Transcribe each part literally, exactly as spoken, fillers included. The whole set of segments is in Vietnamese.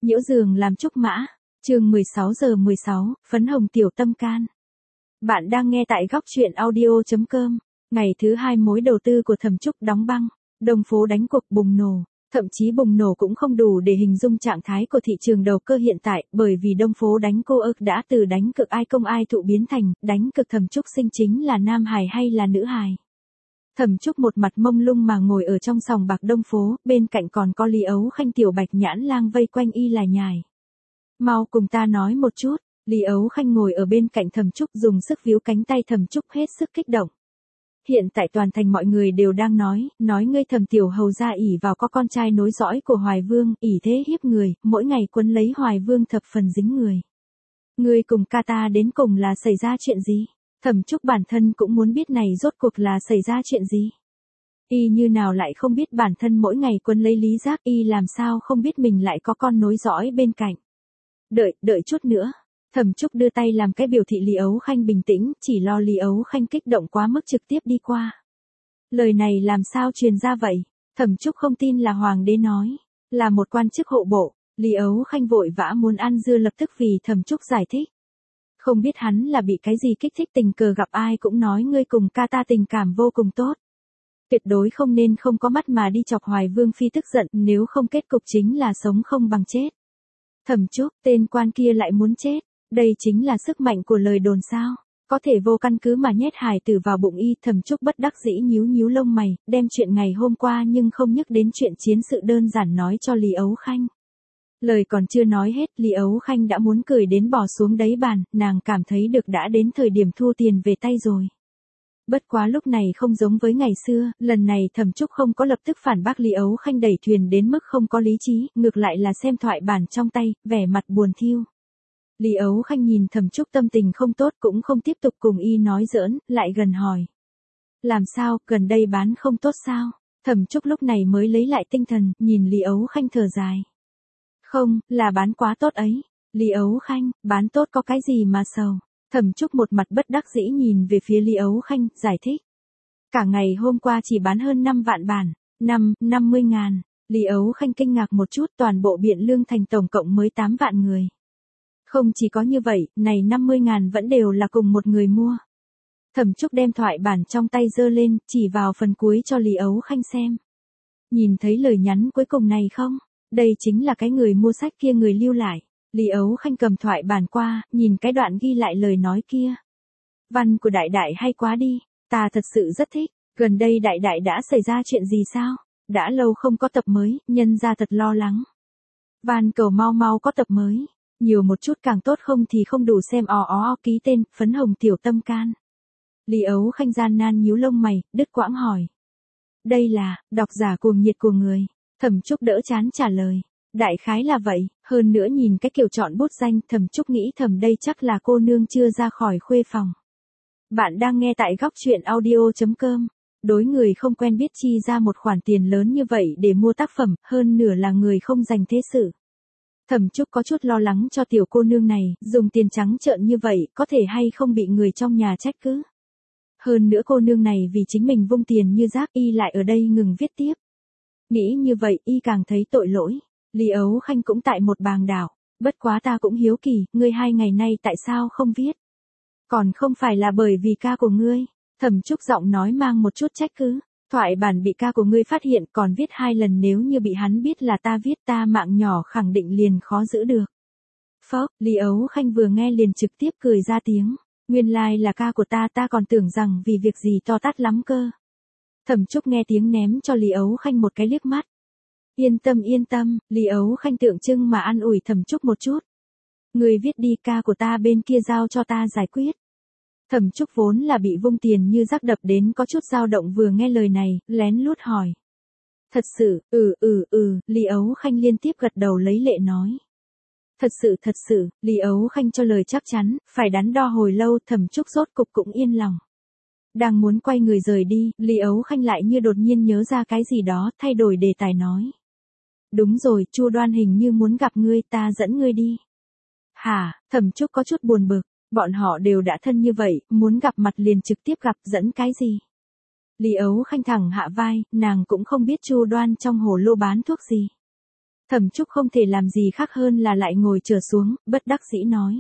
Nhiễu giường làm trúc mã, chương mười sáu giờ mười sáu, phấn hồng tiểu tâm can. Bạn đang nghe tại góc truyện audio chấm com. Ngày thứ hai mối đầu tư của Thẩm Trúc đóng băng, đồng phố đánh cuộc bùng nổ, thậm chí bùng nổ cũng không đủ để hình dung trạng thái của thị trường đầu cơ hiện tại, bởi vì đông phố đánh cô ức đã từ đánh cực ai công ai thụ biến thành, đánh cực Thẩm Trúc sinh chính là nam hài hay là nữ hài. Thẩm Trúc một mặt mông lung mà ngồi ở trong sòng bạc đông phố, bên cạnh còn có Lý Ấu Khanh tiểu bạch nhãn lang vây quanh y là nhài. Mau cùng ta nói một chút. Lý Ấu Khanh ngồi ở bên cạnh Thẩm Trúc dùng sức víu cánh tay Thẩm Trúc hết sức kích động. Hiện tại toàn thành mọi người đều đang nói, nói ngươi Thẩm tiểu hầu gia ỷ vào có con trai nối dõi của Hoài Vương, ỷ thế hiếp người, mỗi ngày quấn lấy Hoài Vương thập phần dính người. Ngươi cùng ca ta đến cùng là xảy ra chuyện gì? Thẩm Trúc bản thân cũng muốn biết này rốt cuộc là xảy ra chuyện gì. Y như nào lại không biết bản thân mỗi ngày quấn lấy Lý Giác, y làm sao không biết mình lại có con nối dõi bên cạnh. Đợi, đợi chút nữa. Thẩm Trúc đưa tay làm cái biểu thị Lý Ấu Khanh bình tĩnh, chỉ lo Lý Ấu Khanh kích động quá mức trực tiếp đi qua. Lời này làm sao truyền ra vậy? Thẩm Trúc không tin là hoàng đế nói, là một quan chức hộ bộ. Lý Ấu Khanh vội vã muốn ăn dưa lập tức vì Thẩm Trúc giải thích. Không biết hắn là bị cái gì kích thích tình cờ gặp ai cũng nói ngươi cùng ca ta tình cảm vô cùng tốt. Tuyệt đối không nên không có mắt mà đi chọc Hoài Vương phi tức giận, nếu không kết cục chính là sống không bằng chết. Thẩm Trúc, tên quan kia lại muốn chết, đây chính là sức mạnh của lời đồn sao, có thể vô căn cứ mà nhét hài tử vào bụng y. Thẩm Trúc bất đắc dĩ nhíu nhíu lông mày, đem chuyện ngày hôm qua nhưng không nhắc đến chuyện chiến sự đơn giản nói cho Lý Ấu Khanh. Lời còn chưa nói hết, Lý Ấu Khanh đã muốn cười đến bỏ xuống đáy bàn, nàng cảm thấy được đã đến thời điểm thu tiền về tay rồi. Bất quá lúc này không giống với ngày xưa, lần này Thẩm Trúc không có lập tức phản bác Lý Ấu Khanh đẩy thuyền đến mức không có lý trí, ngược lại là xem thoại bản trong tay, vẻ mặt buồn thiu. Lý Ấu Khanh nhìn Thẩm Trúc tâm tình không tốt cũng không tiếp tục cùng y nói giỡn, lại gần hỏi. Làm sao, gần đây bán không tốt sao? Thẩm Trúc lúc này mới lấy lại tinh thần, nhìn Lý Ấu Khanh thở dài. Không, là bán quá tốt ấy. Lý Ấu Khanh, bán tốt có cái gì mà sầu. Thẩm Trúc một mặt bất đắc dĩ nhìn về phía Lý Ấu Khanh, giải thích. Cả ngày hôm qua chỉ bán hơn năm vạn bản, năm, năm mươi ngàn. Lý Ấu Khanh kinh ngạc một chút, toàn bộ Biện Lương thành tổng cộng mới tám vạn người. Không chỉ có như vậy, này năm mươi ngàn vẫn đều là cùng một người mua. Thẩm Trúc đem thoại bản trong tay giơ lên, chỉ vào phần cuối cho Lý Ấu Khanh xem. Nhìn thấy lời nhắn cuối cùng này không? Đây chính là cái người mua sách kia người lưu lại. Lý Ấu Khanh cầm thoại bản qua, nhìn cái đoạn ghi lại lời nói kia. Văn của đại đại hay quá đi, ta thật sự rất thích. Gần đây đại đại đã xảy ra chuyện gì sao? Đã lâu không có tập mới, nhân ra thật lo lắng. Van cầu mau mau có tập mới. Nhiều một chút càng tốt, không thì không đủ xem. Ó ó ó, ký tên, phấn hồng tiểu tâm can. Lý Ấu Khanh gian nan nhíu lông mày, đứt quãng hỏi. Đây là, độc giả cuồng nhiệt của người. Thẩm Trúc đỡ chán trả lời. Đại khái là vậy, hơn nữa nhìn cái kiểu chọn bút danh, Thẩm Trúc nghĩ thầm đây chắc là cô nương chưa ra khỏi khuê phòng. Bạn đang nghe tại góc truyện audio chấm com. Đối người không quen biết chi ra một khoản tiền lớn như vậy để mua tác phẩm, hơn nửa là người không dành thế sự. Thẩm Trúc có chút lo lắng cho tiểu cô nương này, dùng tiền trắng trợn như vậy, có thể hay không bị người trong nhà trách cứ. Hơn nữa cô nương này vì chính mình vung tiền như rác, y lại ở đây ngừng viết tiếp. Nghĩ như vậy, y càng thấy tội lỗi. Lý Ấu Khanh cũng tại một bàng đảo. Bất quá ta cũng hiếu kỳ, ngươi hai ngày nay tại sao không viết? Còn không phải là bởi vì ca của ngươi. Thẩm Trúc giọng nói mang một chút trách cứ. Thoại bản bị ca của ngươi phát hiện, còn viết hai lần, nếu như bị hắn biết là ta viết, ta mạng nhỏ khẳng định liền khó giữ được. Phốc, Lý Ấu Khanh vừa nghe liền trực tiếp cười ra tiếng. Nguyên lai like là ca của ta, ta còn tưởng rằng vì việc gì to tát lắm cơ. Thẩm Trúc nghe tiếng ném cho Lý Ấu Khanh một cái liếc mắt. Yên tâm yên tâm, Lý Ấu Khanh tượng trưng mà an ủi Thẩm Trúc một chút. Người viết đi, ca của ta bên kia giao cho ta giải quyết. Thẩm Trúc vốn là bị vung tiền như rác đập đến có chút dao động, vừa nghe lời này, lén lút hỏi. Thật sự, ừ ừ ừ, Lý Ấu Khanh liên tiếp gật đầu lấy lệ nói. Thật sự thật sự, Lý Ấu Khanh cho lời chắc chắn, phải đắn đo hồi lâu, Thẩm Trúc rốt cục cũng yên lòng. Đang muốn quay người rời đi, Lý Ấu Khanh lại như đột nhiên nhớ ra cái gì đó, thay đổi đề tài nói. Đúng rồi, Chu Đoan hình như muốn gặp ngươi, ta dẫn ngươi đi. Hả? Thẩm Trúc có chút buồn bực, bọn họ đều đã thân như vậy, muốn gặp mặt liền trực tiếp gặp, dẫn cái gì? Lý Ấu Khanh thẳng hạ vai, nàng cũng không biết Chu Đoan trong hồ lô bán thuốc gì. Thẩm Trúc không thể làm gì khác hơn là lại ngồi chờ xuống, bất đắc dĩ nói.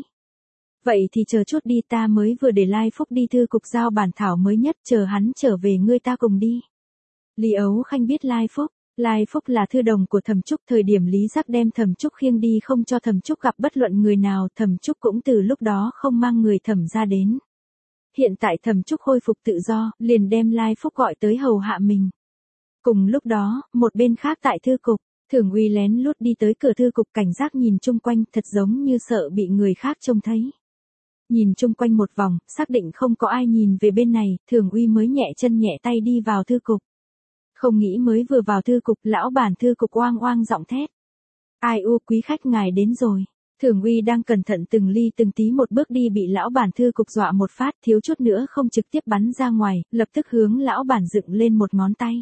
Vậy thì chờ chút đi, ta mới vừa để Lai Phúc đi thư cục giao bản thảo mới nhất, chờ hắn trở về ngươi ta cùng đi. Lý Ấu Khanh biết Lai Phúc. Lai Phúc là thư đồng của Thẩm Trúc, thời điểm Lý Giác đem Thẩm Trúc khiêng đi không cho Thẩm Trúc gặp bất luận người nào, Thẩm Trúc cũng từ lúc đó không mang người Thẩm ra đến. Hiện tại Thẩm Trúc khôi phục tự do, liền đem Lai Phúc gọi tới hầu hạ mình. Cùng lúc đó, một bên khác tại thư cục, Thường Uy lén lút đi tới cửa thư cục, cảnh giác nhìn chung quanh, thật giống như sợ bị người khác trông thấy. Nhìn chung quanh một vòng, xác định không có ai nhìn về bên này, Thường Uy mới nhẹ chân nhẹ tay đi vào thư cục. Không nghĩ mới vừa vào thư cục, lão bản thư cục oang oang giọng thét. Ai u, quý khách ngài đến rồi. Thường Uy đang cẩn thận từng ly từng tí một bước đi, bị lão bản thư cục dọa một phát, thiếu chút nữa không trực tiếp bắn ra ngoài, lập tức hướng lão bản dựng lên một ngón tay.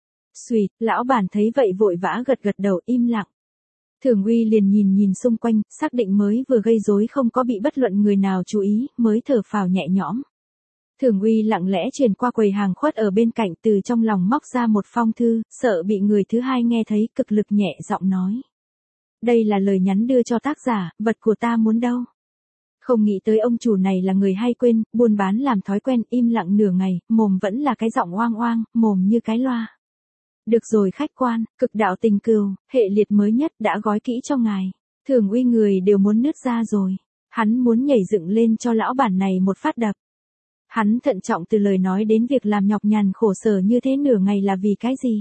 Xùi, lão bản thấy vậy vội vã gật gật đầu, im lặng. Thường Uy liền nhìn nhìn xung quanh, xác định mới vừa gây rối không có bị bất luận người nào chú ý, mới thở phào nhẹ nhõm. Thường Uy lặng lẽ truyền qua quầy hàng khuất ở bên cạnh, từ trong lòng móc ra một phong thư, sợ bị người thứ hai nghe thấy, cực lực nhẹ giọng nói. Đây là lời nhắn đưa cho tác giả, vật của ta muốn đâu. Không nghĩ tới ông chủ này là người hay quên, buôn bán làm thói quen, im lặng nửa ngày, mồm vẫn là cái giọng oang oang, mồm như cái loa. Được rồi khách quan, cực đạo tình cừu, hệ liệt mới nhất đã gói kỹ cho ngài. Thường Uy người đều muốn nứt ra rồi. Hắn muốn nhảy dựng lên cho lão bản này một phát đập. Hắn thận trọng từ lời nói đến việc làm nhọc nhằn khổ sở như thế nửa ngày là vì cái gì?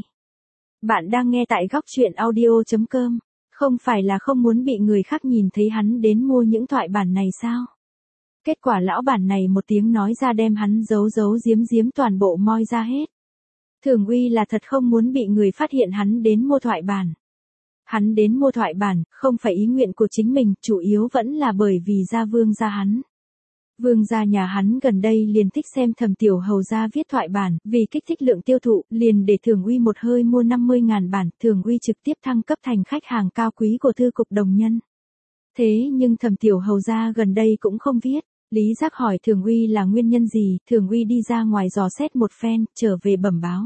Bạn đang nghe tại góc truyện audio chấm com. Không phải là không muốn bị người khác nhìn thấy hắn đến mua những thoại bản này sao? Kết quả lão bản này một tiếng nói ra đem hắn giấu giấu giếm giếm toàn bộ moi ra hết. Thường Uy là thật không muốn bị người phát hiện hắn đến mua thoại bản. Hắn đến mua thoại bản, không phải ý nguyện của chính mình, chủ yếu vẫn là bởi vì gia vương gia hắn. Vương gia nhà hắn gần đây liền thích xem Thẩm Tiểu Hầu gia viết thoại bản, vì kích thích lượng tiêu thụ, liền để Thường Uy một hơi mua năm mươi ngàn bản, Thường Uy trực tiếp thăng cấp thành khách hàng cao quý của thư cục Đồng Nhân. Thế nhưng Thẩm Tiểu Hầu gia gần đây cũng không viết. Lý Giác hỏi Thường Uy là nguyên nhân gì, Thường Uy đi ra ngoài dò xét một phen, trở về bẩm báo.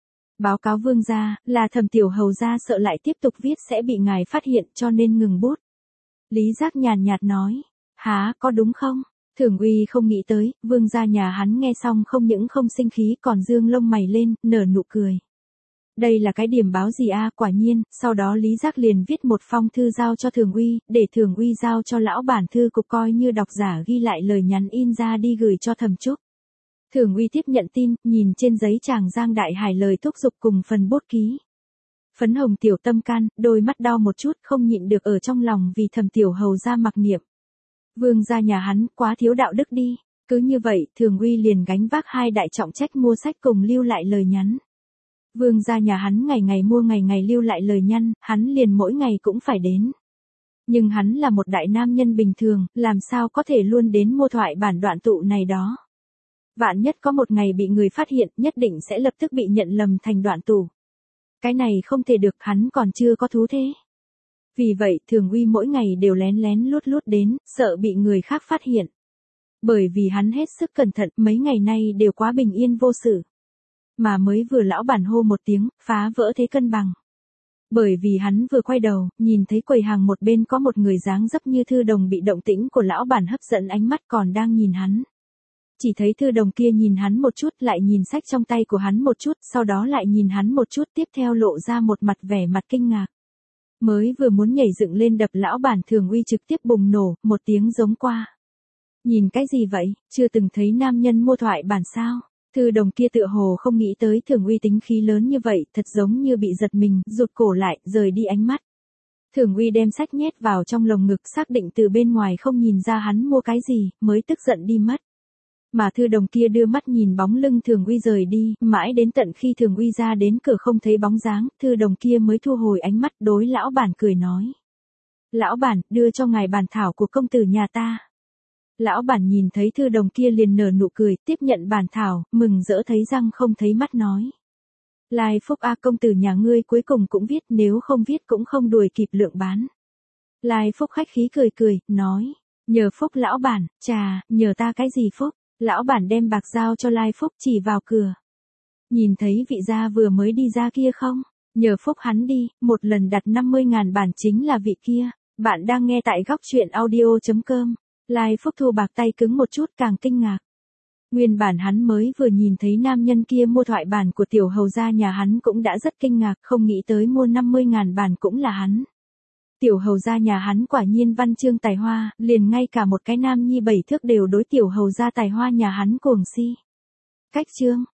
Báo cáo vương gia, là Thẩm Tiểu Hầu gia sợ lại tiếp tục viết sẽ bị ngài phát hiện cho nên ngừng bút. Lý Giác nhàn nhạt nói, há, có đúng không? Thường Uy không nghĩ tới, vương gia nhà hắn nghe xong không những không sinh khí còn dương lông mày lên, nở nụ cười. Đây là cái điểm báo gì a? Quả nhiên, sau đó Lý Giác liền viết một phong thư giao cho Thường Uy, để Thường Uy giao cho lão bản thư cục coi như độc giả ghi lại lời nhắn in ra đi gửi cho Thẩm Trúc. Thường Uy tiếp nhận tin, nhìn trên giấy chàng Giang Đại Hải lời thúc giục cùng phần bút ký. Phấn hồng tiểu tâm can, đôi mắt đau một chút, không nhịn được ở trong lòng vì Thẩm Tiểu Hầu gia mặc niệm. Vương gia nhà hắn quá thiếu đạo đức đi. Cứ như vậy, Thường Uy liền gánh vác hai đại trọng trách mua sách cùng lưu lại lời nhắn. Vương gia nhà hắn ngày ngày mua ngày ngày lưu lại lời nhắn, hắn liền mỗi ngày cũng phải đến. Nhưng hắn là một đại nam nhân bình thường, làm sao có thể luôn đến mua thoại bản đoạn tụ này đó. Vạn nhất có một ngày bị người phát hiện, nhất định sẽ lập tức bị nhận lầm thành đoạn tụ. Cái này không thể được, hắn còn chưa có thú thế. Vì vậy, Thường Uy mỗi ngày đều lén lén lút lút đến, sợ bị người khác phát hiện. Bởi vì hắn hết sức cẩn thận, mấy ngày nay đều quá bình yên vô sự. Mà mới vừa lão bản hô một tiếng, phá vỡ thế cân bằng. Bởi vì hắn vừa quay đầu, nhìn thấy quầy hàng một bên có một người dáng dấp như Thư Đồng bị động tĩnh của lão bản hấp dẫn ánh mắt còn đang nhìn hắn. Chỉ thấy Thư Đồng kia nhìn hắn một chút, lại nhìn sách trong tay của hắn một chút, sau đó lại nhìn hắn một chút, tiếp theo lộ ra một mặt vẻ mặt kinh ngạc. Mới vừa muốn nhảy dựng lên đập lão bản, Thường Uy trực tiếp bùng nổ, một tiếng giống qua. Nhìn cái gì vậy, chưa từng thấy nam nhân mua thoại bản sao? Thư Đồng kia tựa hồ không nghĩ tới Thường Uy tính khí lớn như vậy, thật giống như bị giật mình, rụt cổ lại, rời đi ánh mắt. Thường Uy đem sách nhét vào trong lồng ngực, xác định từ bên ngoài không nhìn ra hắn mua cái gì, mới tức giận đi mất. Mà Thư Đồng kia đưa mắt nhìn bóng lưng Thường Uy rời đi, mãi đến tận khi Thường Uy ra đến cửa không thấy bóng dáng, Thư Đồng kia mới thu hồi ánh mắt, đối lão bản cười nói. Lão bản, đưa cho ngài bản thảo của công tử nhà ta. Lão bản nhìn thấy Thư Đồng kia liền nở nụ cười, tiếp nhận bản thảo, mừng rỡ thấy răng không thấy mắt nói. Lai Phúc a, công tử nhà ngươi cuối cùng cũng viết, nếu không viết cũng không đuổi kịp lượng bán. Lai Phúc khách khí cười cười, nói. Nhờ Phúc lão bản, chà, nhờ ta cái gì Phúc? Lão bản đem bạc giao cho Lai Phúc, chỉ vào cửa. Nhìn thấy vị gia vừa mới đi ra kia không? Nhờ phúc hắn đi, một lần đặt năm mươi ngàn bản chính là vị kia. Bạn đang nghe tại góc chuyện audio.com. Lai Phúc Thu bạc tay cứng một chút càng kinh ngạc. Nguyên bản hắn mới vừa nhìn thấy nam nhân kia mua thoại bản của tiểu hầu gia nhà hắn cũng đã rất kinh ngạc, không nghĩ tới mua năm mươi ngàn bản cũng là hắn. Tiểu hầu gia nhà hắn quả nhiên văn chương tài hoa, liền ngay cả một cái nam nhi bảy thước đều đối tiểu hầu gia tài hoa nhà hắn cuồng si. Cách chương,